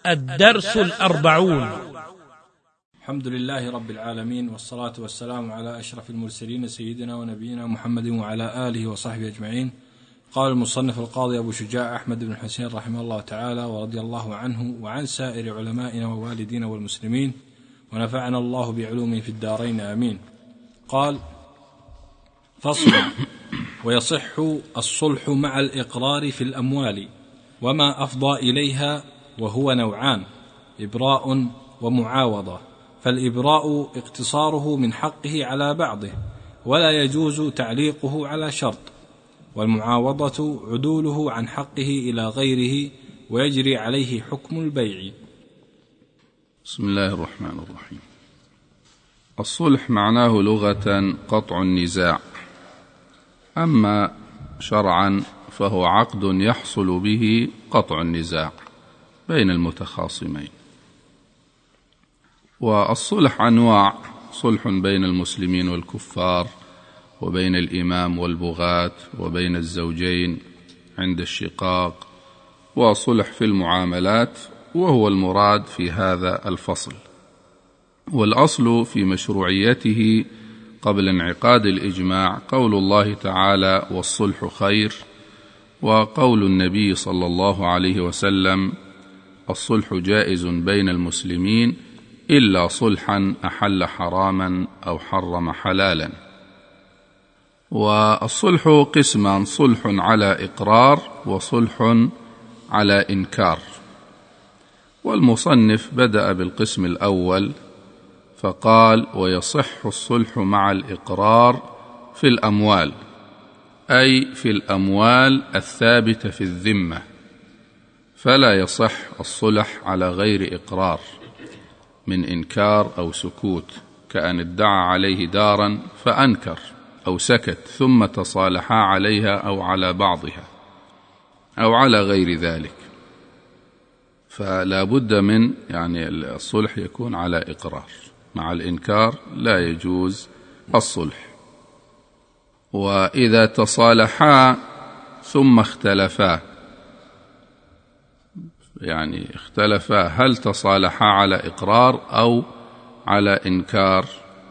الدرس 40. الحمد لله رب العالمين، والصلاة والسلام على أشرف المرسلين سيدنا ونبينا محمد وعلى آله وصحبه أجمعين. قال المصنف القاضي أبو شجاع أحمد بن حسين رحمه الله تعالى ورضي الله عنه وعن سائر علمائنا ووالدينا والمسلمين، ونفعنا الله بعلومه في الدارين آمين. قال: فصل: ويصح الصلح مع الإقرار في الأموال وما أفضى إليها، وهو نوعان: إبراء ومعاوضة. فالإبراء اقتصاره من حقه على بعضه ولا يجوز تعليقه على شرط، والمعاوضة عدوله عن حقه إلى غيره ويجري عليه حكم البيع. بسم الله الرحمن الرحيم. الصلح معناه لغة قطع النزاع، أما شرعا فهو عقد يحصل به قطع النزاع بين المتخاصمين. والصلح أنواع: صلح بين المسلمين والكفار، وبين الإمام والبغاة، وبين الزوجين عند الشقاق، وصلح في المعاملات، وهو المراد في هذا الفصل. والأصل في مشروعيته قبل انعقاد الإجماع قول الله تعالى: والصلح خير، وقول النبي صلى الله عليه وسلم: الصلح جائز بين المسلمين إلا صلحا أحل حراما أو حرم حلالا. والصلح قسمان: صلح على إقرار، وصلح على إنكار. والمصنف بدأ بالقسم الأول فقال: ويصح الصلح مع الإقرار في الأموال، أي في الأموال الثابتة في الذمة، فلا يصح الصلح على غير إقرار من إنكار أو سكوت، كأن ادعى عليه دارا فأنكر أو سكت ثم تصالحا عليها أو على بعضها أو على غير ذلك، فلا بد من الصلح يكون على إقرار. مع الإنكار لا يجوز الصلح. وإذا تصالحا ثم اختلفا، اختلفا هل تصالحا على إقرار أو على إنكار،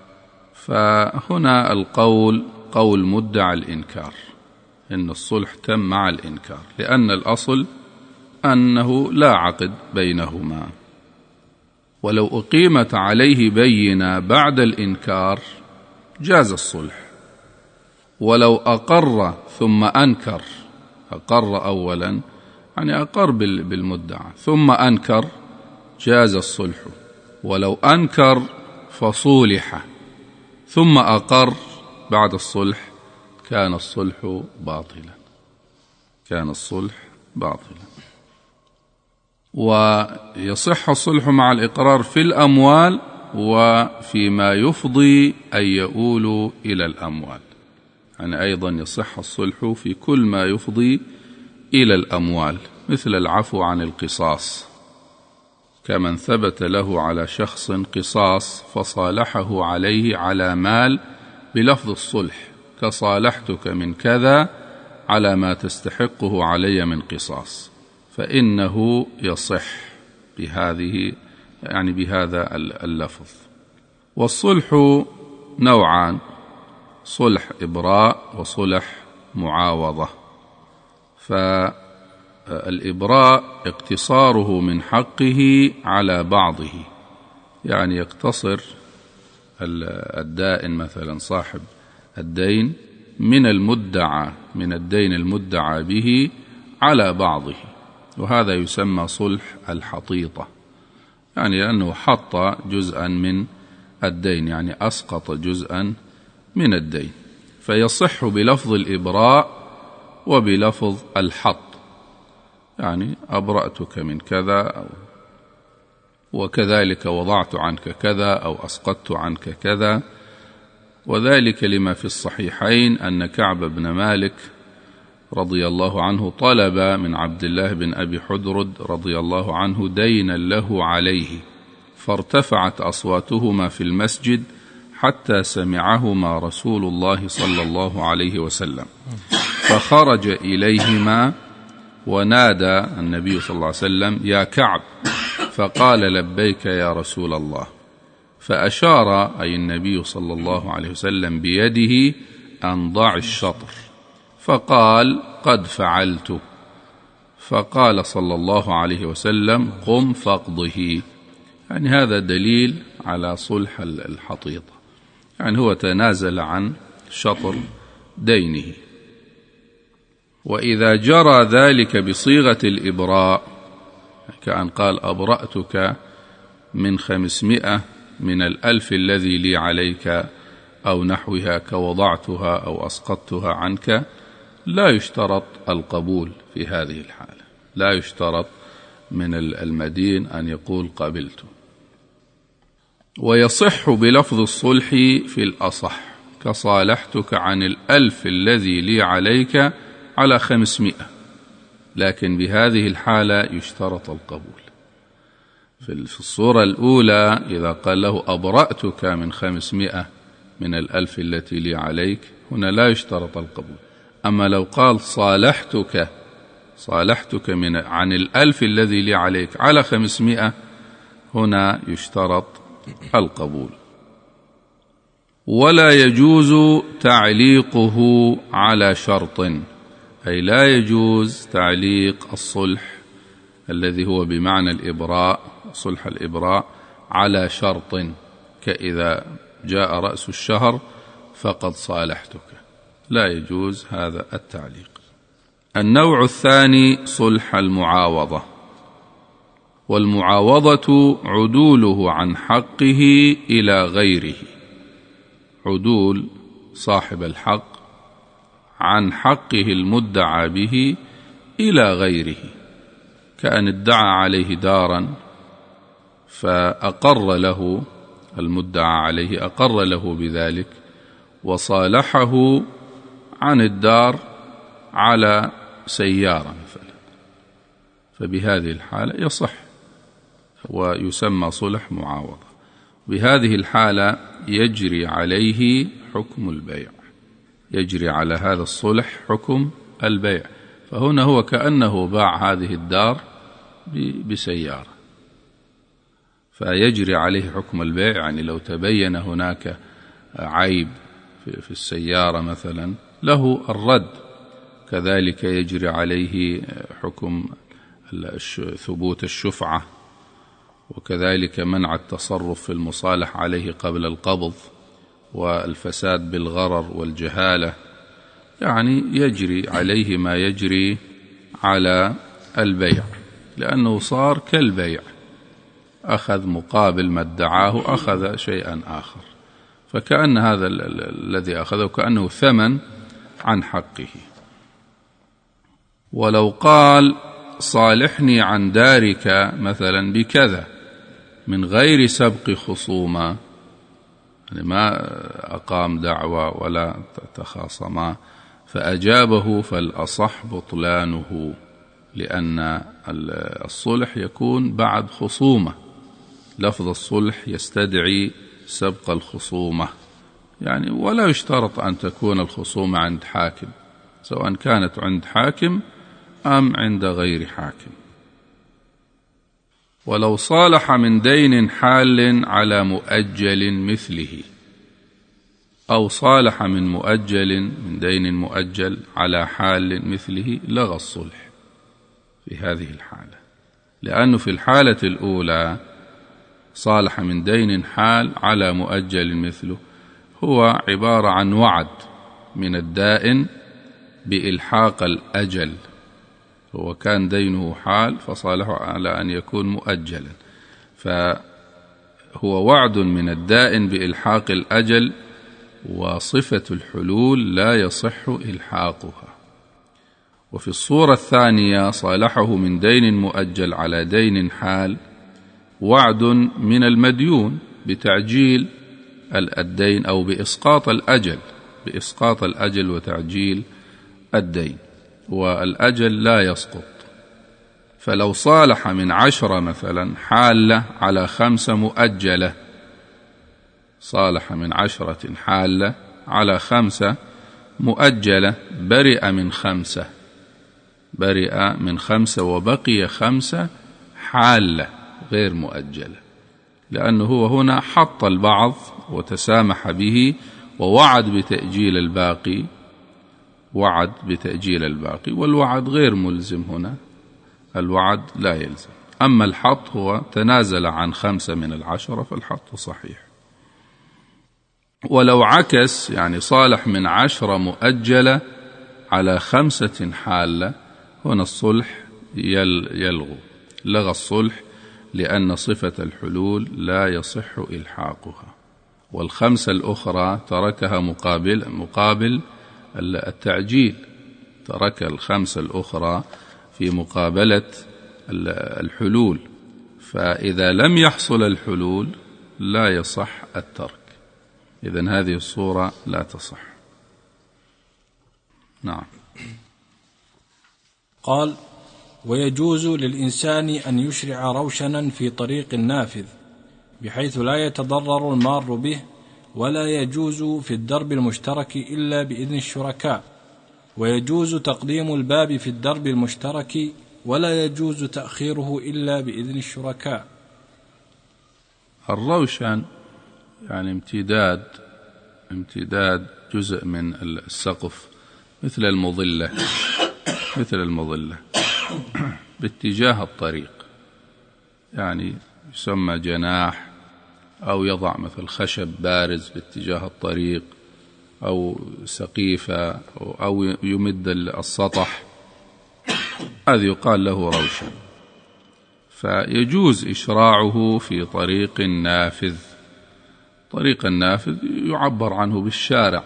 فهنا القول قول مدعي الإنكار، إن الصلح تم مع الإنكار، لأن الأصل أنه لا عقد بينهما. ولو أقيمت عليه بينة بعد الإنكار جاز الصلح. ولو أقر ثم أنكر، أقر أولا أقر بالمدعى ثم أنكر، جاز الصلح. ولو أنكر فصولح ثم أقر بعد الصلح كان الصلح باطلا، كان الصلح باطلا. ويصح الصلح مع الإقرار في الأموال وفيما يفضي أن يؤول إلى الأموال، أيضا يصح الصلح في كل ما يفضي إلى الأموال، مثل العفو عن القصاص، كمن ثبت له على شخص قصاص فصالحه عليه على مال بلفظ الصلح، كصالحتك من كذا على ما تستحقه علي من قصاص، فإنه يصح بهذا اللفظ. والصلح نوعان: صلح إبراء وصلح معاوضة. فالإبراء اقتصاره من حقه على بعضه، يقتصر الدائن مثلا صاحب الدين من الدين المدعى به على بعضه، وهذا يسمى صلح الحطيطة، لأنه حط جزءا من الدين، أسقط جزءا من الدين، فيصح بلفظ الإبراء وبلفظ الحط، أبرأتك من كذا، وكذلك وضعت عنك كذا أو أسقطت عنك كذا. وذلك لما في الصحيحين أن كعب بن مالك رضي الله عنه طلب من عبد الله بن أبي حدرد رضي الله عنه دينا له عليه، فارتفعت أصواتهما في المسجد حتى سمعهما رسول الله صلى الله عليه وسلم، فخرج إليهما ونادى النبي صلى الله عليه وسلم: يا كعب، فقال لبيك يا رسول الله، فأشار أي النبي صلى الله عليه وسلم بيده أن ضع الشطر، فقال قد فعلت. فقال صلى الله عليه وسلم قم فاقضه. يعني هذا دليل على صلح الحطيطة، يعني هو تنازل عن شطر دينه. وإذا جرى ذلك بصيغة الإبراء، كأن قال أبرأتك من 500 من 1000 الذي لي عليك أو نحوها كوضعتها أو أسقطتها عنك، لا يشترط القبول في هذه الحالة، لا يشترط من المدين أن يقول قبلت. ويصح بلفظ الصلح في الأصح، كصالحتك عن 1000 الذي لي عليك على 500، لكن بهذه الحالة يشترط القبول. في الصورة الأولى إذا قال له أبرأتك من 500 من 1000 التي لي عليك، هنا لا يشترط القبول. أما لو قال صالحتك عن 1000 الذي لي عليك على 500، هنا يشترط القبول. ولا يجوز تعليقه على شرط، أي لا يجوز تعليق الصلح الذي هو بمعنى الإبراء، صلح الإبراء، على شرط، كإذا جاء رأس الشهر فقد صالحتك، لا يجوز هذا التعليق. النوع الثاني صلح المعاوضة، والمعاوضة عدوله عن حقه إلى غيره، عدول صاحب الحق عن حقه المدعى به إلى غيره، كأن ادعى عليه دارا فأقر له المدعى عليه، أقر له بذلك وصالحه عن الدار على سيارة مثلا، فبهذه الحالة يصح ويسمى صلح معاوضة. بهذه الحالة يجري عليه حكم البيع، يجري على هذا الصلح حكم البيع، فهنا هو كأنه باع هذه الدار بسيارة، فيجري عليه حكم البيع. يعني لو تبين هناك عيب في السيارة مثلا له الرد، كذلك يجري عليه حكم ثبوت الشفعة، وكذلك منع التصرف في المصالح عليه قبل القبض، والفساد بالغرر والجهالة. يعني يجري عليه ما يجري على البيع، لأنه صار كالبيع، أخذ مقابل ما ادعاه أخذ شيئا آخر، فكأن هذا الذي أخذه كأنه ثمن عن حقه. ولو قال صالحني عن دارك مثلا بكذا من غير سبق خصومة، يعني ما أقام دعوة ولا تخاصما، فأجابه، فالأصح بطلانه، لأن الصلح يكون بعد خصومة، لفظ الصلح يستدعي سبق الخصومة، يعني ولا يشترط أن تكون الخصومة عند حاكم، سواء كانت عند حاكم أم عند غير حاكم. ولو صالح من دين حال على مؤجل مثله، أو صالح من دين مؤجل على حال مثله، لغى الصلح في هذه الحالة، لأنه في الحالة الأولى صالح من دين حال على مؤجل مثله، هو عبارة عن وعد من الدائن بإلحاق الأجل، هو كان دينه حال فصالحه على أن يكون مؤجلا، فهو وعد من الدائن بإلحاق الأجل، وصفة الحلول لا يصح إلحاقها. وفي الصورة الثانية صالحه من دين مؤجل على دين حال، وعد من المديون بتعجيل الدين أو بإسقاط الأجل وتعجيل الدين، والأجل لا يسقط. فلو صالح من 10 مثلا حالة على 5 مؤجلة، صالح من 10 حالة على 5 مؤجلة، برئ من 5 وبقي 5 حالة، غير مؤجلة، لأنه هو هنا حط البعض وتسامح به ووعد بتأجيل الباقي، وعد بتأجيل الباقي، والوعد غير ملزم هنا، الوعد لا يلزم. أما الحط هو تنازل عن 5 من 10 فالحط صحيح. ولو عكس يعني صالح من 10 مؤجلة على 5 حالة، هنا الصلح لغى الصلح، لأن صفة الحلول لا يصح إلحاقها، وال5 الأخرى تركها مقابل التعجيل، ترك ال5 الأخرى في مقابلة الحلول، فإذا لم يحصل الحلول لا يصح الترك، إذن هذه الصورة لا تصح. نعم. قال: ويجوز للإنسان أن يشرع روشنا في طريق نافذ بحيث لا يتضرر المار به، ولا يجوز في الدرب المشترك إلا بإذن الشركاء، ويجوز تقديم الباب في الدرب المشترك، ولا يجوز تأخيره إلا بإذن الشركاء. الروشن يعني امتداد جزء من السقف مثل المظلة باتجاه الطريق، يعني يسمى جناح، أو يضع مثل خشب بارز باتجاه الطريق، أو سقيفة، أو يمد السطح، هذا يقال له روشن. فيجوز إشراعه في طريق نافذ. طريق النافذ يعبر عنه بالشارع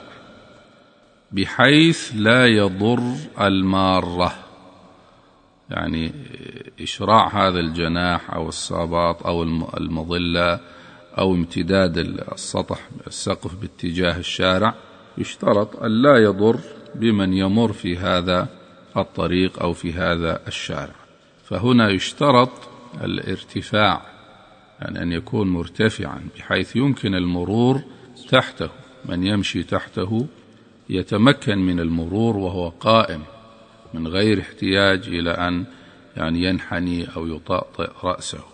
بحيث لا يضر المارة، يعني إشراع هذا الجناح أو الساباط أو المظلة أو امتداد السقف باتجاه الشارع، يشترط أن لا يضر بمن يمر في هذا الطريق أو في هذا الشارع. فهنا يشترط الارتفاع، يعني أن يكون مرتفعا بحيث يمكن المرور تحته، من يمشي تحته يتمكن من المرور وهو قائم من غير احتياج إلى أن يعني ينحني أو يطأطئ رأسه.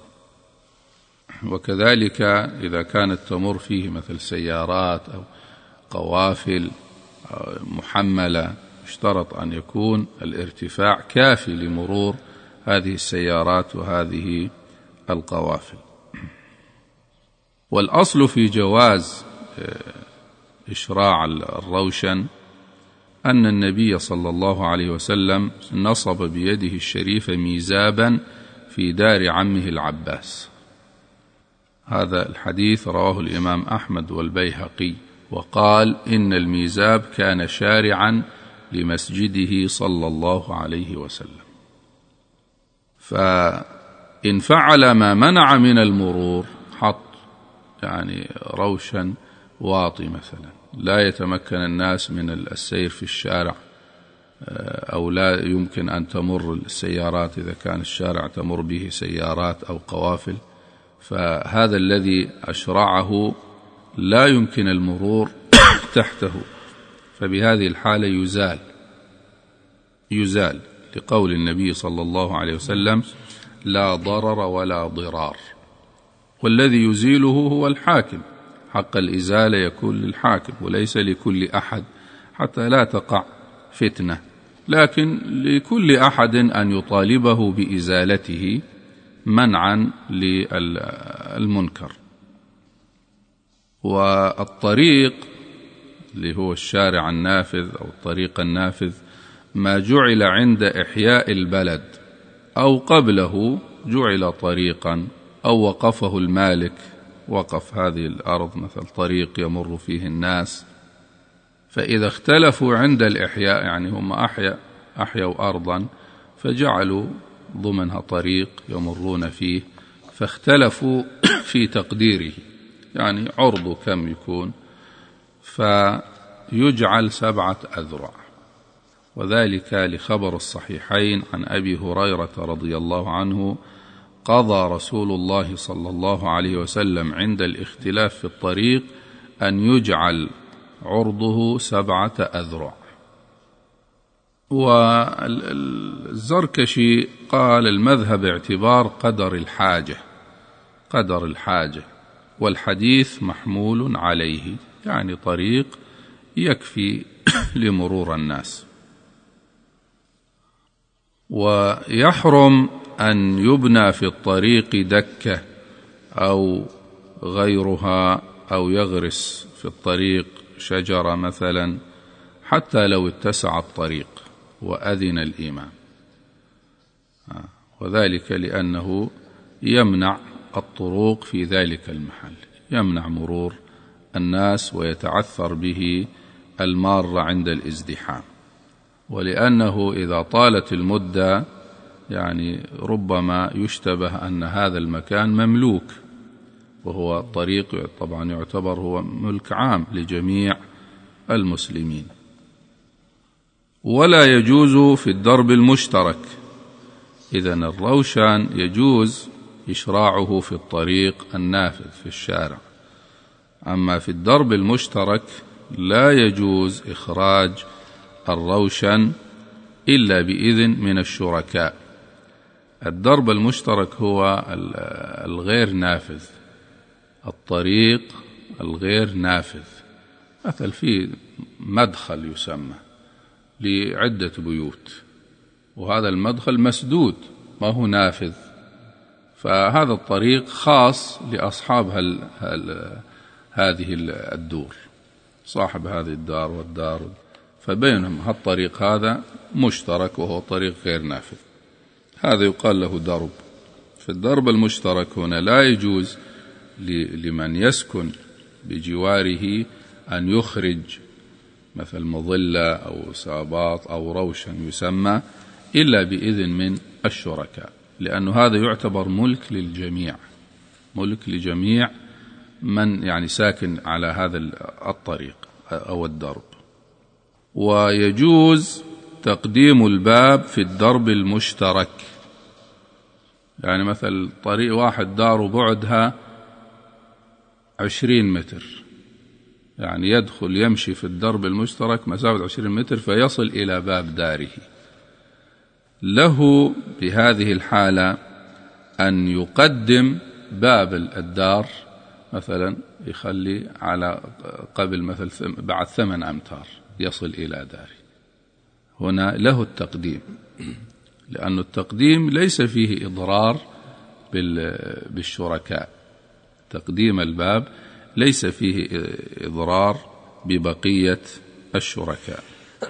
وكذلك إذا كانت تمر فيه مثل سيارات أو قوافل محملة، اشترط أن يكون الارتفاع كافي لمرور هذه السيارات وهذه القوافل. والأصل في جواز إشراع الروشن أن النبي صلى الله عليه وسلم نصب بيده الشريفة ميزابا في دار عمه العباس. هذا الحديث رواه الإمام أحمد والبيهقي، وقال إن الميزاب كان شارعا لمسجده صلى الله عليه وسلم، فإن فعل ما منع من المرور، حط يعني روشا واطي مثلا لا يتمكن الناس من السير في الشارع، أو لا يمكن أن تمر السيارات إذا كان الشارع تمر به سيارات أو قوافل، فهذا الذي أشرعه لا يمكن المرور تحته، فبهذه الحالة يزال لقول النبي صلى الله عليه وسلم: لا ضرر ولا ضرار. والذي يزيله هو الحاكم، حق الإزالة يكون للحاكم وليس لكل أحد حتى لا تقع فتنة، لكن لكل أحد أن يطالبه بإزالته منعا للمنكر. والطريق اللي هو الشارع النافذ أو الطريق النافذ ما جعل عند إحياء البلد أو قبله جعل طريقا، أو وقفه المالك، وقف هذه الأرض مثل طريق يمر فيه الناس، فإذا اختلفوا عند الإحياء، يعني هم أحيوا أرضا فجعلوا ضمنها طريق يمرون فيه، فاختلفوا في تقديره، يعني عرضه كم يكون، فيجعل 7 أذرع. وذلك لخبر الصحيحين عن أبي هريرة رضي الله عنه: قضى رسول الله صلى الله عليه وسلم عند الاختلاف في الطريق أن يجعل عرضه 7 أذرع. والزركشي قال: المذهب اعتبار قدر الحاجة، قدر الحاجة، والحديث محمول عليه، يعني طريق يكفي لمرور الناس. ويحرم أن يبنى في الطريق دكة أو غيرها، أو يغرس في الطريق شجرة مثلا، حتى لو اتسع الطريق وأذن الإمام، وذلك لأنه يمنع الطرق في ذلك المحل، يمنع مرور الناس ويتعثر به المار عند الازدحام. ولأنه إذا طالت المدة يعني ربما يشتبه أن هذا المكان مملوك، وهو الطريق طبعا يعتبر هو ملك عام لجميع المسلمين. ولا يجوز في الدرب المشترك، إذن الروشن يجوز إشراعه في الطريق النافذ في الشارع، أما في الدرب المشترك لا يجوز إخراج الروشن إلا بإذن من الشركاء. الدرب المشترك هو الغير نافذ، الطريق الغير نافذ، مثل في مدخل يسمى لعدة بيوت، وهذا المدخل مسدود ما هو نافذ، فهذا الطريق خاص لأصحاب هذه الدور، صاحب هذه الدار والدار، فبينهم هالطريق هذا مشترك وهو طريق غير نافذ، هذا يقال له درب. في الدرب المشترك هنا لا يجوز لمن يسكن بجواره أن يخرج مثل مظلة أو ساباط أو روشن يسمى إلا بإذن من الشركاء، لأن هذا يعتبر ملك للجميع، ملك لجميع من يعني ساكن على هذا الطريق أو الدرب. ويجوز تقديم الباب في الدرب المشترك، يعني مثل طريق واحد داره بعدها 20 متر، يعني يدخل يمشي في الدرب المشترك مسافة 20 متر فيصل إلى باب داره، له بهذه الحالة أن يقدم باب الدار مثلا، يخلي على قبل مثل بعد 8 أمتار يصل إلى داره، هنا له التقديم، لأن التقديم ليس فيه إضرار بالشركاء، تقديم الباب ليس فيه إضرار ببقية الشركاء.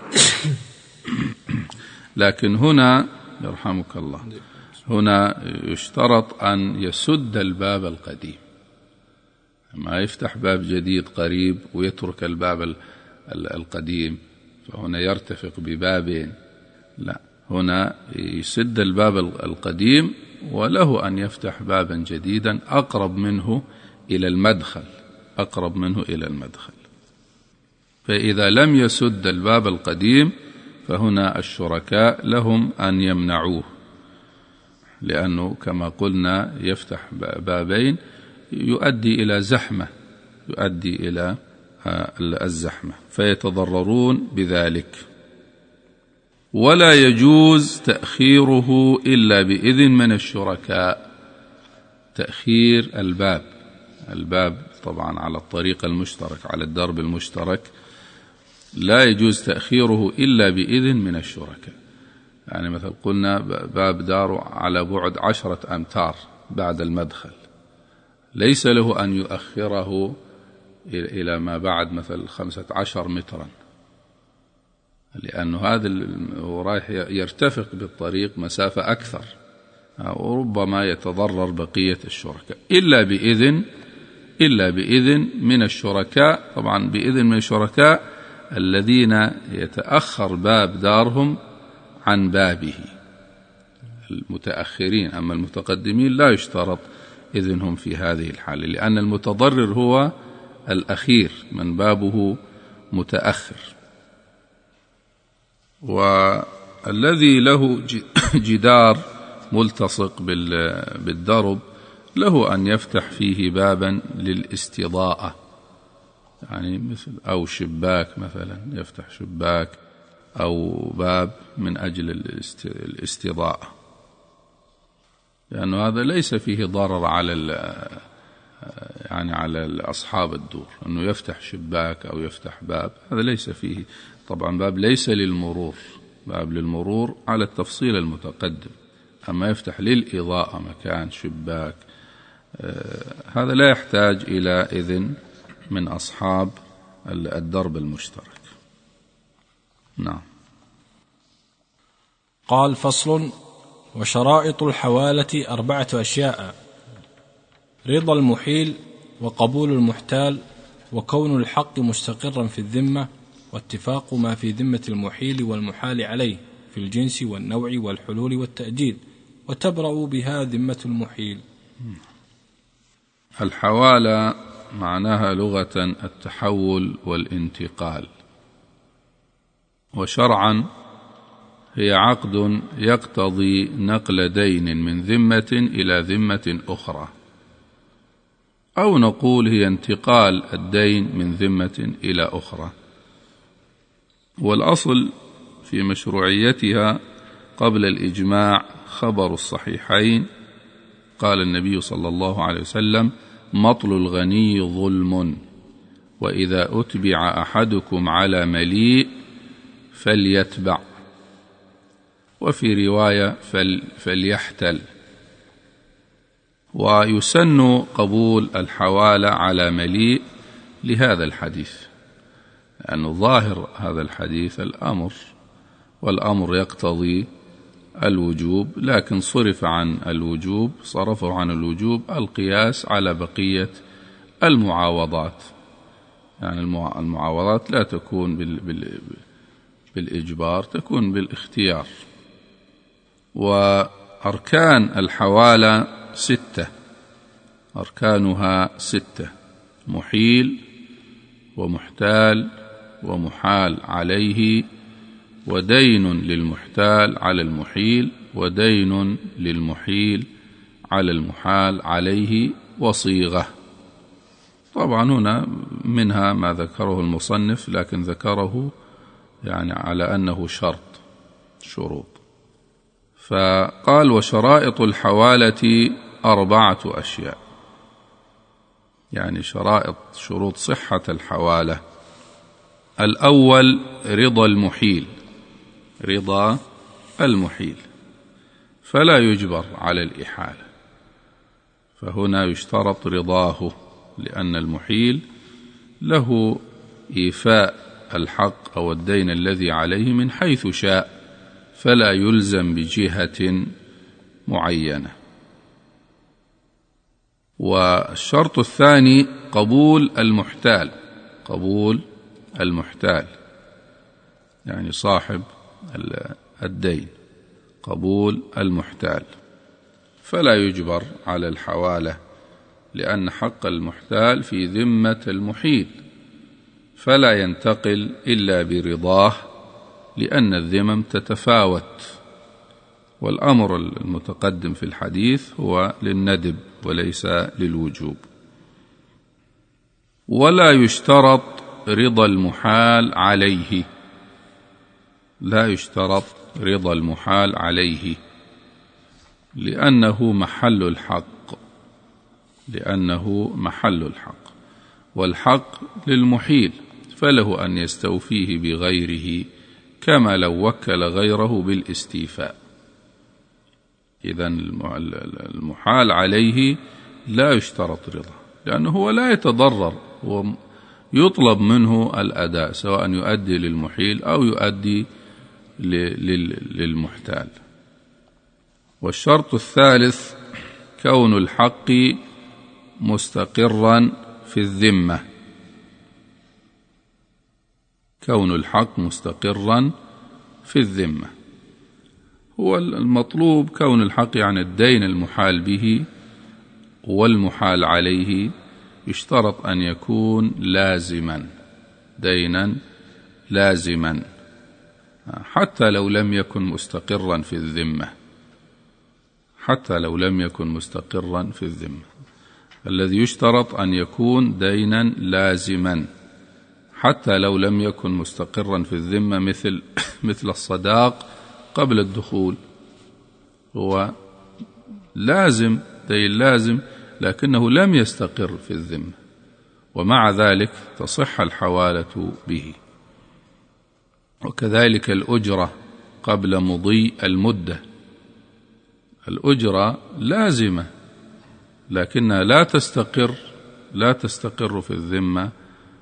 لكن هنا يرحمك الله، هنا يشترط أن يسد الباب القديم، ما يفتح باب جديد قريب ويترك الباب القديم، فهنا يرتفق ببابين، لا، هنا يسد الباب القديم وله أن يفتح بابا جديدا أقرب منه إلى المدخل، أقرب منه إلى المدخل. فإذا لم يسد الباب القديم فهنا الشركاء لهم أن يمنعوه، لأنه كما قلنا يفتح بابين يؤدي إلى زحمة، يؤدي إلى الزحمة فيتضررون بذلك. ولا يجوز تأخيره إلا بإذن من الشركاء، تأخير الباب طبعا على الطريق المشترك على الدرب المشترك لا يجوز تأخيره إلا بإذن من الشركاء، يعني مثل قلنا باب داره على بعد 10 أمتار بعد المدخل، ليس له أن يؤخره إلى ما بعد مثل 15 مترا، لأنه هذا رايح يرتفق بالطريق مسافة أكثر وربما يتضرر بقية الشركاء، إلا بإذن من الشركاء، طبعا بإذن من الشركاء الذين يتأخر باب دارهم عن بابه، المتأخرين. أما المتقدمين لا يشترط إذنهم في هذه الحالة، لأن المتضرر هو الأخير من بابه متأخر. والذي له جدار ملتصق بالدرب له أن يفتح فيه بابا للاستضاءة، يعني مثل أو شباك مثلا، يفتح شباك أو باب من أجل الاستضاءة. لأنه هذا ليس فيه ضرر على أصحاب الدور، أنه يفتح شباك أو يفتح باب، هذا ليس فيه. طبعا باب ليس للمرور، باب للمرور على التفصيل المتقدم، أما يفتح للإضاءة مكان شباك، هذا لا يحتاج إلى إذن من أصحاب الدرب المشترك. نعم. قال: فصل: وشرائط الحوالة 4 أشياء: رضا المحيل، وقبول المحتال، وكون الحق مستقرا في الذمة، واتفاق ما في ذمة المحيل والمحال عليه في الجنس والنوع والحلول والتأجيل، وتبرأ بها ذمة المحيل. الحوالة معناها لغة التحول والانتقال، وشرعا هي عقد يقتضي نقل دين من ذمة إلى ذمة أخرى، أو نقول هي انتقال الدين من ذمة إلى أخرى. والأصل في مشروعيتها قبل الإجماع خبر الصحيحين، قال النبي صلى الله عليه وسلم: مطل الغني ظلم، وإذا أتبع أحدكم على مليء فليتبع، وفي رواية فليحتل. ويسن قبول الحوالة على مليء لهذا الحديث، لأن ظاهر هذا الحديث الأمر، والأمر يقتضي الوجوب، لكن صرفوا عن الوجوب القياس على بقية المعاوضات. يعني المعاوضات لا تكون بالإجبار، تكون بالاختيار. وأركان الحوالة 6، أركانها 6: محيل، ومحتال، ومحال عليه، ودين للمحتال على المحيل، ودين للمحيل على المحال عليه، وصيغة. طبعا هنا منها ما ذكره المصنف، لكن ذكره يعني على أنه شروط. فقال: وشرائط الحوالة 4 أشياء، يعني شروط صحة الحوالة. الأول رضا المحيل، فلا يجبر على الإحالة، فهنا يشترط رضاه، لأن المحيل له إيفاء الحق أو الدين الذي عليه من حيث شاء، فلا يلزم بجهة معينة. والشرط الثاني قبول المحتال، يعني صاحب الدين، قبول المحتال، فلا يجبر على الحوالة، لأن حق المحتال في ذمة المحيل، فلا ينتقل إلا برضاه، لأن الذمم تتفاوت، والأمر المتقدم في الحديث هو للندب وليس للوجوب. ولا يشترط رضا المحال عليه، لا يشترط رضا المحال عليه، لأنه محل الحق، والحق للمحيل، فله أن يستوفيه بغيره، كما لو وكل غيره بالاستيفاء. إذن المحال عليه لا يشترط رضا، لأنه هو لا يتضرر، ويطلب منه الأداء، سواء يؤدي للمحيل أو يؤدي للمحتال. والشرط الثالث كون الحق مستقرا في الذمة، كون الحق مستقرا في الذمة هو المطلوب. كون الحق يعني الدين المحال به والمحال عليه يشترط أن يكون لازما، دينا لازما، حتى لو لم يكن مستقرا في الذمة، حتى لو لم يكن مستقرا في الذمة. الذي يشترط أن يكون دينا لازما حتى لو لم يكن مستقرا في الذمة، مثل الصداق قبل الدخول، هو لازم، دين لازم، لكنه لم يستقر في الذمة، ومع ذلك تصح الحوالة به. وكذلك الأجرة قبل مضي المدة، الأجرة لازمة لكنها لا تستقر في الذمة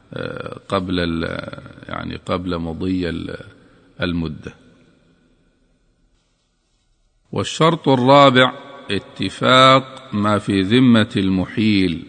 قبل مضي المدة. والشرط الرابع اتفاق ما في ذمة المحيل.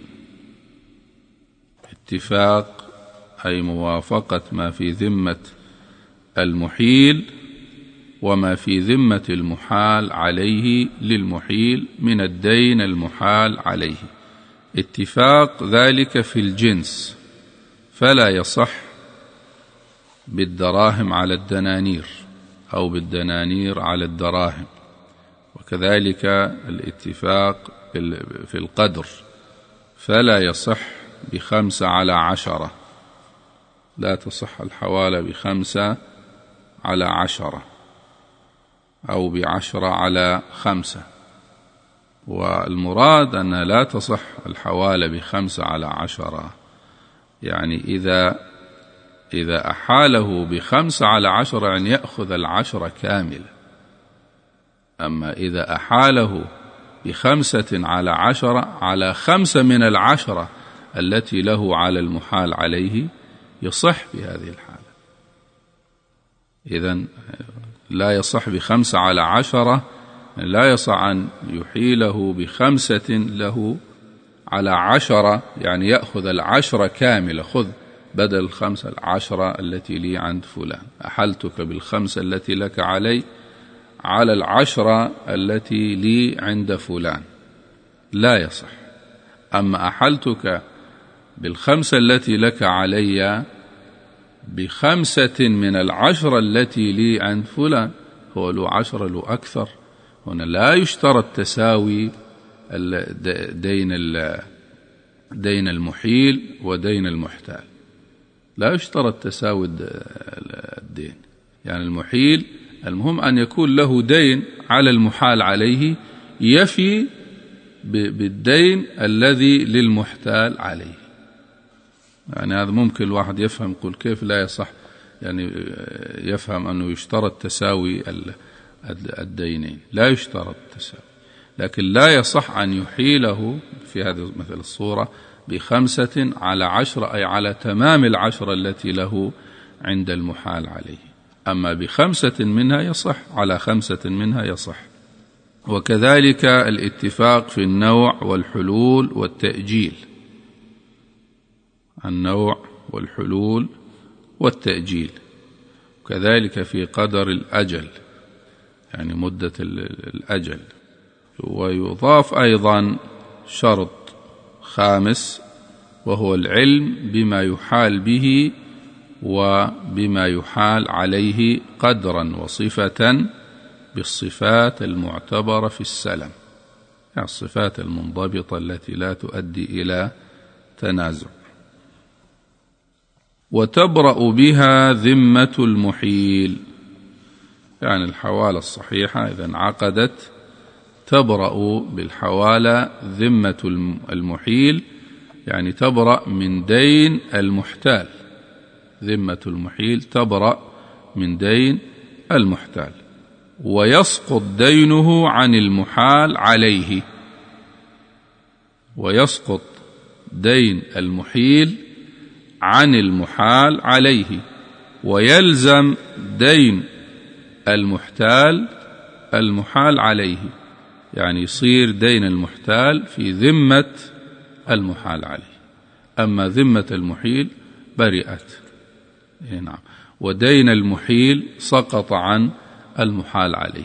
اتفاق أي موافقة ما في ذمة المحيل وما في ذمة المحال عليه للمحيل من الدين المحال عليه. اتفاق ذلك في الجنس، فلا يصح بالدراهم على الدنانير أو بالدنانير على الدراهم. وكذلك الاتفاق في القدر، فلا يصح ب5 على 10، لا تصح الحوالة ب5 على 10 أو ب10 على 5. والمراد أن لا تصح الحوالة ب5 على 10، يعني إذا أحاله ب5 على 10 يعني يأخذ 10 كاملة. أما إذا أحاله ب5 على 10 على 5 من 10 التي له على المحال عليه يصح بهذه الحالة. إذن لا يصح ب5 على 10، لا يصح أن يحيله ب5 له على 10، يعني يأخذ 10 كاملة. خذ بدل 5 10 التي لي عند فلان، أحلتك ب5 التي لك علي على 10 التي لي عند فلان، لا يصح. أما أحلتك ب5 التي لك علي ب5 من 10 التي لي عند فلان، هو له 10 له أكثر. هنا لا يشترط تساوي دين المحيل ودين المحتال، لا يشترط تساوي الدين. يعني المحيل المهم أن يكون له دين على المحال عليه يفي بالدين الذي للمحتال عليه. يعني هذا ممكن الواحد يفهم، يقول كيف لا يصح، يعني يفهم أنه يشترط تساوي الدينين. لا يشترط تساوي، لكن لا يصح أن يحيله في هذه مثل الصورة ب5 على 10، أي على تمام 10 التي له عند المحال عليه. أما ب5 منها يصح، على 5 منها يصح. وكذلك الاتفاق في النوع والحلول والتأجيل، النوع والحلول والتأجيل. وكذلك في قدر الأجل، يعني مدة الأجل. ويضاف أيضا شرط خامس، وهو العلم بما يحال به وبما يحال عليه قدرا وصفة بالصفات المعتبرة في السلم، يعني الصفات المنضبطة التي لا تؤدي إلى تنازع. وتبرأ بها ذمة المحيل، يعني الحوالة الصحيحة إذا انعقدت تبرأ بالحوالة ذمة المحيل، يعني تبرأ من دين المحتال. ذمة المحيل تبرأ من دين المحتال، ويسقط دينه عن المحال عليه. ويسقط دين المحيل عن المحال عليه، ويلزم دين المحال عليه، يعني يصير دين المحتال في ذمة المحال عليه. أما ذمة المحيل برئت، نعم، ودين المحيل سقط عن المحال عليه.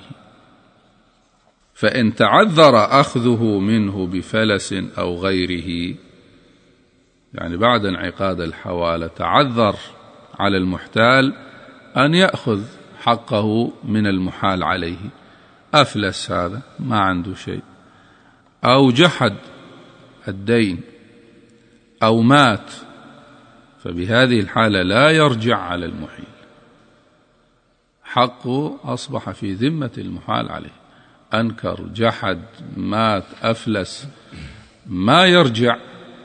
فإن تعذر أخذه منه بفلس أو غيره، يعني بعد انعقاد الحوالة تعذر على المحتال أن يأخذ حقه من المحال عليه، أفلس هذا ما عنده شيء، أو جحد الدين أو مات، فبهذه الحالة لا يرجع على المحيل، حقه أصبح في ذمة المحال عليه. أنكر جحد مات أفلس ما يرجع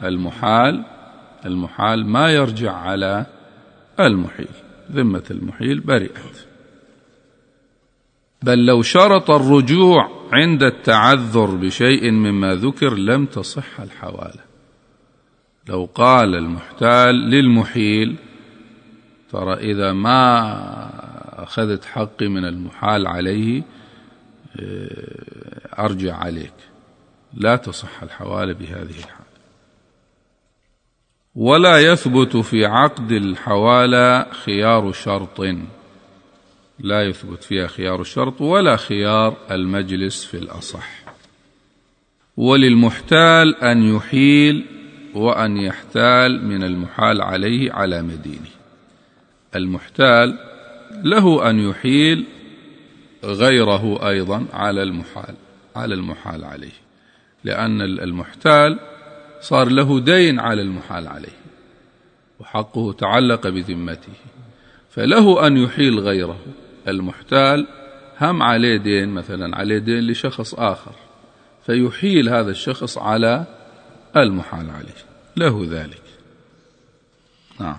المحال ما يرجع على المحيل، ذمة المحيل برئت. بل لو شرط الرجوع عند التعذر بشيء مما ذكر لم تصح الحوالة. لو قال المحتال للمحيل ترى إذا ما أخذت حقي من المحال عليه أرجع عليك، لا تصح الحوالة بهذه الحال. ولا يثبت في عقد الحوالة خيار شرط، لا يثبت فيها خيار الشرط ولا خيار المجلس في الأصح. وللمحتال أن يحيل وأن يحتال من المحال عليه على مدينه. المحتال له أن يحيل غيره أيضا على المحال عليه، لأن المحتال صار له دين على المحال عليه وحقه تعلق بذمته، فله أن يحيل غيره. المحتال هم عليه دين، مثلا عليه دين لشخص آخر، فيحيل هذا الشخص على المحال عليه، له ذلك. نعم.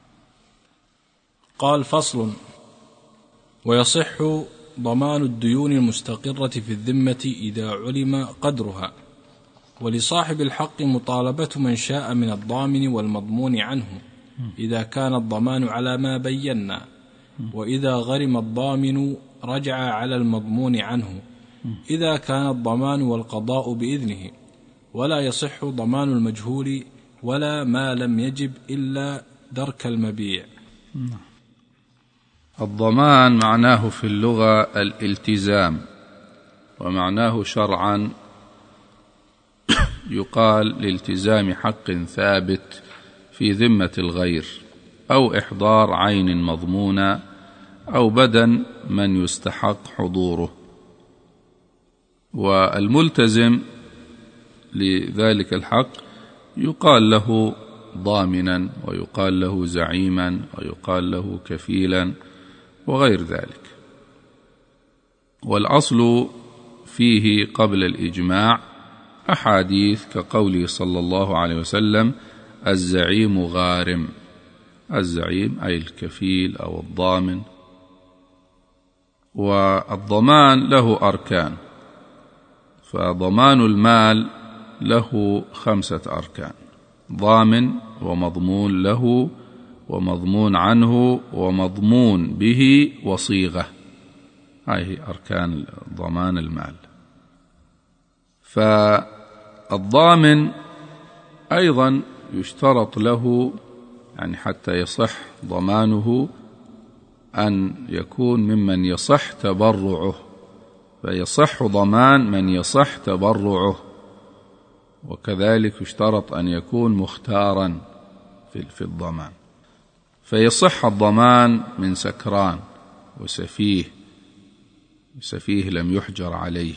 قال: فصل: ويصح ضمان الديون المستقرة في الذمة إذا علم قدرها، ولصاحب الحق مطالبة من شاء من الضامن والمضمون عنه إذا كان الضمان على ما بينا، وإذا غرم الضامن رجع على المضمون عنه إذا كان الضمان والقضاء بإذنه. ولا يصح ضمان المجهول ولا ما لم يجب إلا درك المبيع. الضمان معناه في اللغة الالتزام، ومعناه شرعا يقال لالتزام حق ثابت في ذمة الغير، أو إحضار عين مضمونة، أو بدن من يستحق حضوره. والملتزم لذلك الحق يقال له ضامنا، ويقال له زعيما، ويقال له كفيلا، وغير ذلك. والأصل فيه قبل الإجماع أحاديث كقوله صلى الله عليه وسلم: الزعيم غارم. الزعيم أي الكفيل أو الضامن. والضمان له أركان، فضمان المال له 5 أركان: ضامن، ومضمون له، ومضمون عنه، ومضمون به، وصيغة. هذه أركان ضمان المال. فالضامن أيضا يشترط له، يعني حتى يصح ضمانه، أن يكون ممن يصح تبرعه، فيصح ضمان من يصح تبرعه. وكذلك يشترط أن يكون مختارا في الضمان، فيصح الضمان من سكران وسفيه لم يحجر عليه،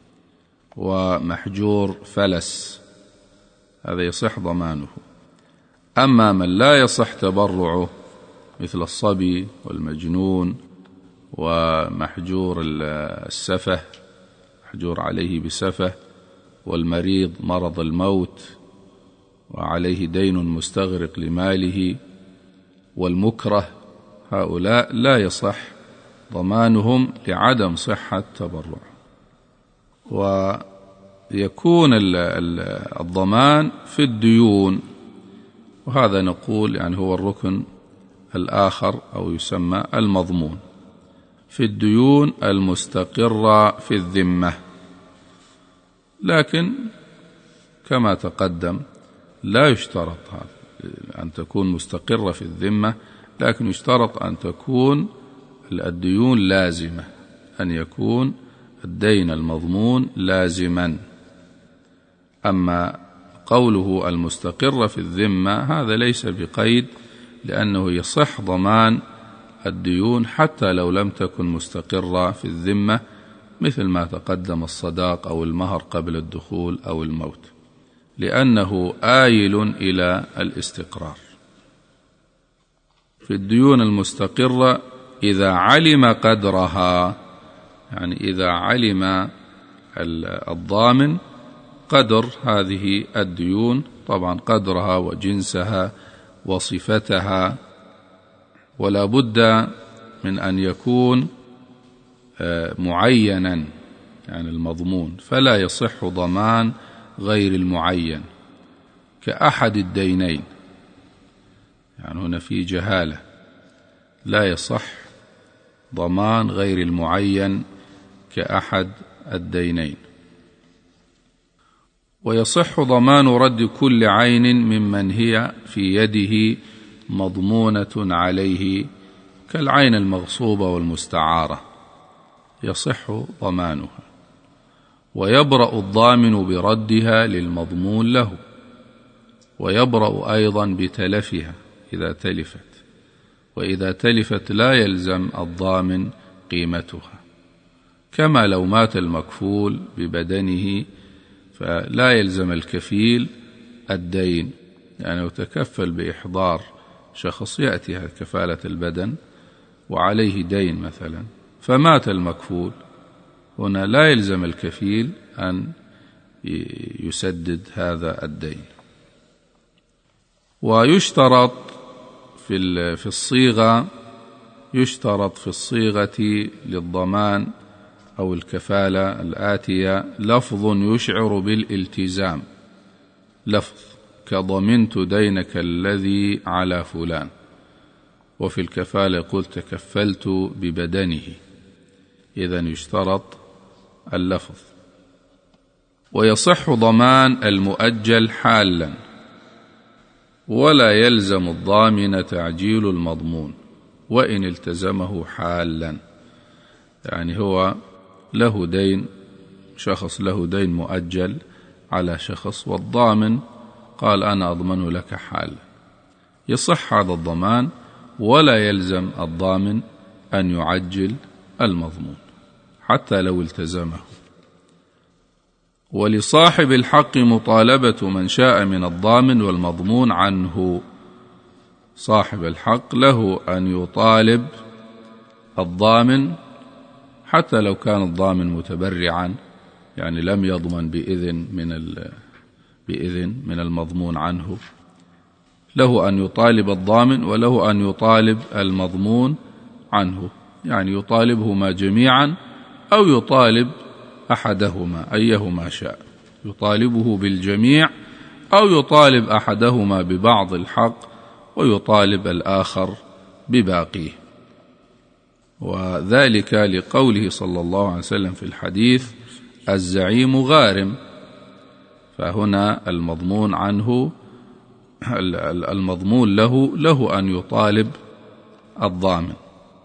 ومحجور فلس، هذا يصح ضمانه. أما من لا يصح تبرعه مثل الصبي والمجنون ومحجور السفه، محجور عليه بسفه، والمريض مرض الموت وعليه دين مستغرق لماله، والمكره، هؤلاء لا يصح ضمانهم لعدم صحة تبرع. ويكون الضمان في الديون، وهذا نقول يعني هو الركن الآخر، أو يسمى المضمون، في الديون المستقرة في الذمة. لكن كما تقدم لا يشترط أن تكون مستقرة في الذمة، لكن يشترط أن تكون الديون لازمة، أن يكون الدين المضمون لازما. أما قوله المستقرة في الذمة هذا ليس بقيد، لأنه يصح ضمان الديون حتى لو لم تكن مستقرة في الذمة، مثل ما تقدم الصداق أو المهر قبل الدخول أو الموت، لأنه آيل إلى الاستقرار. في الديون المستقرة إذا علم قدرها، يعني إذا علم الضامن قدر هذه الديون، طبعا قدرها وجنسها وصفتها، ولا بد من أن يكون معينا يعني المضمون، فلا يصح ضمان غير المعين كأحد الدينين، يعني هنا في جهالة، لا يصح ضمان غير المعين كأحد الدينين. ويصح ضمان رد كل عين ممن هي في يده مضمونة عليه كالعين المغصوبة والمستعارة، يصح ضمانها، ويبرأ الضامن بردها للمضمون له، ويبرأ أيضا بتلفها إذا تلفت، وإذا تلفت لا يلزم الضامن قيمتها، كما لو مات المكفول ببدنه فلا يلزم الكفيل الدين، يعني لو تكفل بإحضار شخص يأتي كفالة البدن وعليه دين مثلا فمات المكفول، هنا لا يلزم الكفيل أن يسدد هذا الدين. ويشترط في الصيغة، يشترط في الصيغة للضمان أو الكفالة الآتية لفظ يشعر بالالتزام، لفظ كضمنت دينك الذي على فلان، وفي الكفالة يقول تكفلت ببدنه، إذن يشترط اللفظ. ويصح ضمان المؤجل حالا، ولا يلزم الضامن تعجيل المضمون وإن التزمه حالا، يعني هو له دين، شخص له دين مؤجل على شخص، والضامن قال أنا أضمن لك حالا، يصح هذا الضمان ولا يلزم الضامن أن يعجل المضمون حتى لو التزمه. ولصاحب الحق مطالبة من شاء من الضامن والمضمون عنه، صاحب الحق له أن يطالب الضامن حتى لو كان الضامن متبرعا، يعني لم يضمن بإذن من المضمون عنه، له أن يطالب الضامن وله أن يطالب المضمون عنه، يعني يطالبهما جميعا أو يطالب أحدهما أيهما شاء، يطالبه بالجميع أو يطالب أحدهما ببعض الحق ويطالب الآخر بباقيه. وذلك لقوله صلى الله عليه وسلم في الحديث الزعيم غارم، فهنا المضمون عنه المضمون له أن يطالب الضامن.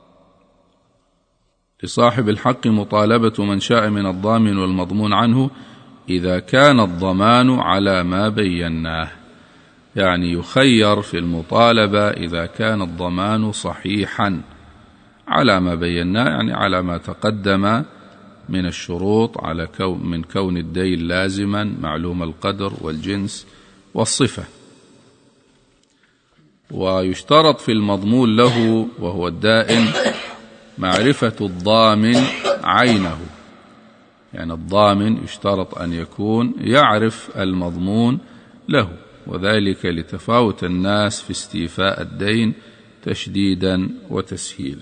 لصاحب الحق مطالبة من شاء من الضامن والمضمون عنه إذا كان الضمان على ما بيناه، يعني يخير في المطالبة إذا كان الضمان صحيحا على ما بيناه، يعني على ما تقدم من الشروط، على من كون الدين لازما معلوم القدر والجنس والصفة. ويشترط في المضمون له وهو الدائن معرفة الضامن عينه، يعني الضامن يشترط أن يكون يعرف المضمون له، وذلك لتفاوت الناس في استيفاء الدين تشديدا وتسهيلا.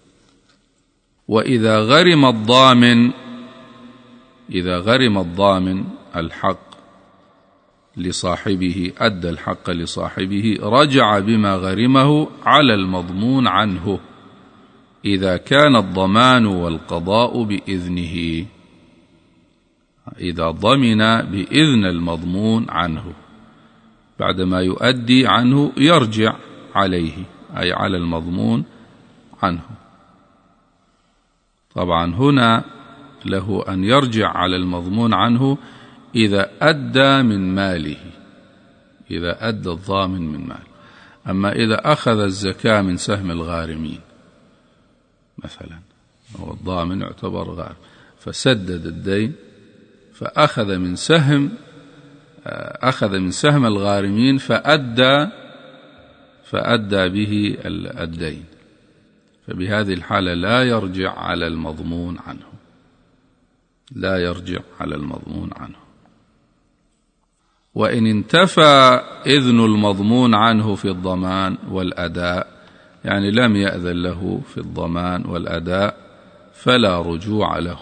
وإذا غرم الضامن الحق لصاحبه، أدى الحق لصاحبه، رجع بما غرمه على المضمون عنه إذا كان الضمان والقضاء بإذنه، إذا ضمن بإذن المضمون عنه بعدما يؤدي عنه يرجع عليه، أي على المضمون عنه. طبعا هنا له أن يرجع على المضمون عنه إذا أدى من ماله، إذا أدى الضامن من ماله. أما إذا أخذ الزكاة من سهم الغارمين مثلا، هو الضامن يعتبر غارم فسدد الدين فأخذ من سهم الغارمين فأدى به الدين، فبهذه الحالة لا يرجع على المضمون عنه، لا يرجع على المضمون عنه. وإن انتفى إذن المضمون عنه في الضمان والأداء، يعني لم يأذن له في الضمان والأداء، فلا رجوع له،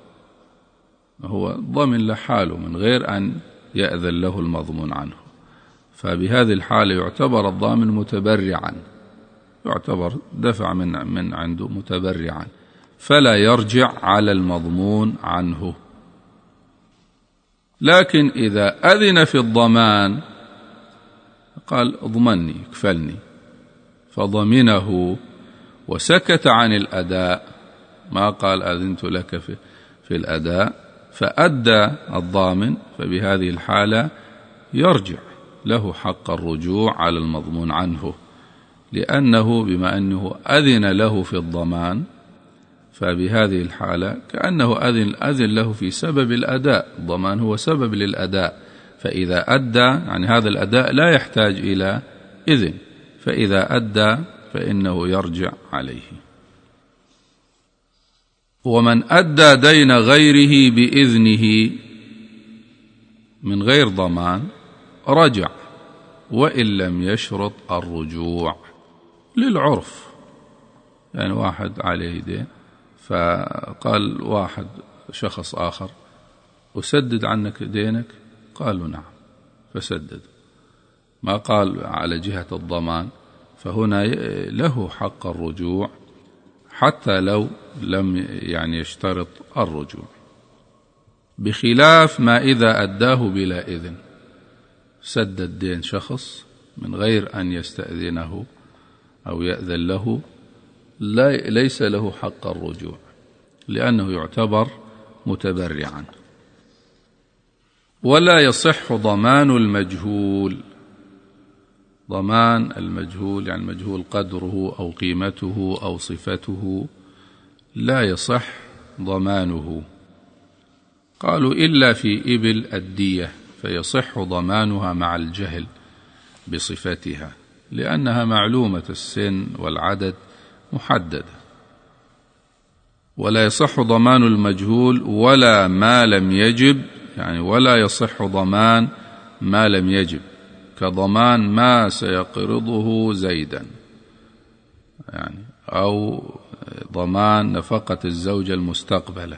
هو ضمن لحاله من غير أن يأذن له المضمون عنه، فبهذه الحالة يعتبر الضامن متبرعا، يعتبر دفع من عنده متبرعا، فلا يرجع على المضمون عنه. لكن إذا أذن في الضمان قال اضمني اكفلني، فضمنه وسكت عن الأداء، ما قال أذنت لك في الأداء، فأدى الضامن، فبهذه الحالة يرجع له حق الرجوع على المضمون عنه، لأنه بما أنه أذن له في الضمان، فبهذه الحالة كأنه أذن له في سبب الأداء، الضمان هو سبب للأداء، فإذا أدى يعني هذا الأداء لا يحتاج إلى إذن، فإذا أدى فإنه يرجع عليه. ومن أدى دين غيره بإذنه من غير ضمان رجع وإن لم يشرط الرجوع للعرف. يعني واحد عليه دين، فقال واحد شخص آخر أسدد عنك دينك، قالوا نعم فسدد، ما قال على جهة الضمان، فهنا له حق الرجوع حتى لو لم يعني يشترط الرجوع، بخلاف ما إذا أداه بلا إذن، سدد دين شخص من غير أن يستأذنه أو يأذن له، ليس له حق الرجوع لأنه يعتبر متبرعا. ولا يصح ضمان المجهول، ضمان المجهول يعني مجهول قدره أو قيمته أو صفته، لا يصح ضمانه. قالوا إلا في إبل الدية فيصح ضمانها مع الجهل بصفتها، لأنها معلومة السن والعدد محددة. ولا يصح ضمان المجهول ولا ما لم يجب، يعني ولا يصح ضمان ما لم يجب، كضمان ما سيقرضه زيدا، يعني أو ضمان نفقة الزوجة المستقبلة،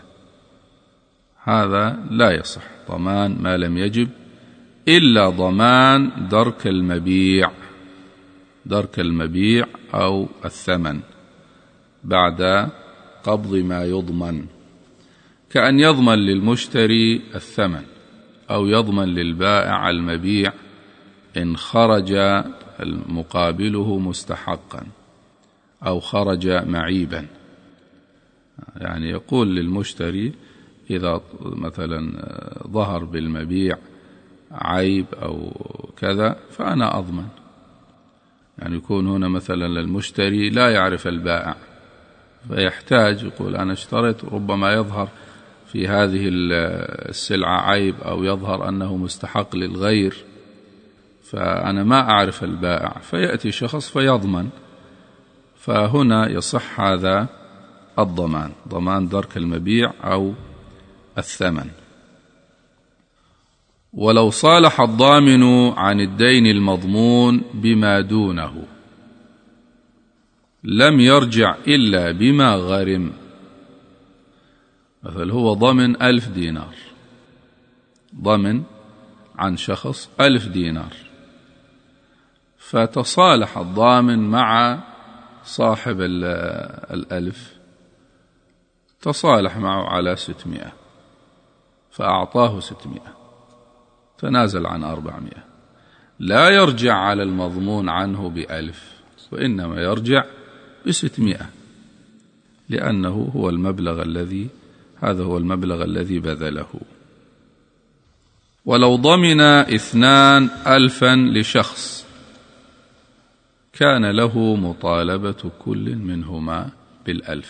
هذا لا يصح ضمان ما لم يجب، إلا ضمان درك المبيع، درك المبيع أو الثمن بعد قبض ما يضمن، كأن يضمن للمشتري الثمن أو يضمن للبائع المبيع إن خرج مقابله مستحقا أو خرج معيبا. يعني يقول للمشتري إذا مثلا ظهر بالمبيع عيب أو كذا فأنا أضمن، يعني يكون هنا مثلا للمشتري لا يعرف البائع، فيحتاج يقول أنا اشتريت، ربما يظهر في هذه السلعة عيب أو يظهر أنه مستحق للغير، فأنا ما أعرف البائع، فيأتي شخص فيضمن، فهنا يصح هذا الضمان، ضمان درك المبيع أو الثمن. ولو صالح الضامن عن الدين المضمون بما دونه لم يرجع إلا بما غرم. مثل هو ضمن 1000 دينار، ضمن عن شخص 1000 دينار، فتصالح الضامن مع صاحب 1000، تصالح معه على 600 فأعطاه 600، تنازل عن 400، لا يرجع على المضمون عنه ب1000 وإنما يرجع ب600، لأنه هو المبلغ الذي هذا هو المبلغ الذي بذله. ولو ضمن 2 ألفا لشخص كان له مطالبة كل منهما بال1000،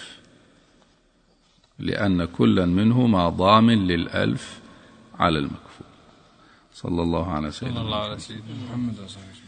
لأن كل منهما ضامن لل1000 على المكفول. صلى الله على سيدنا محمد.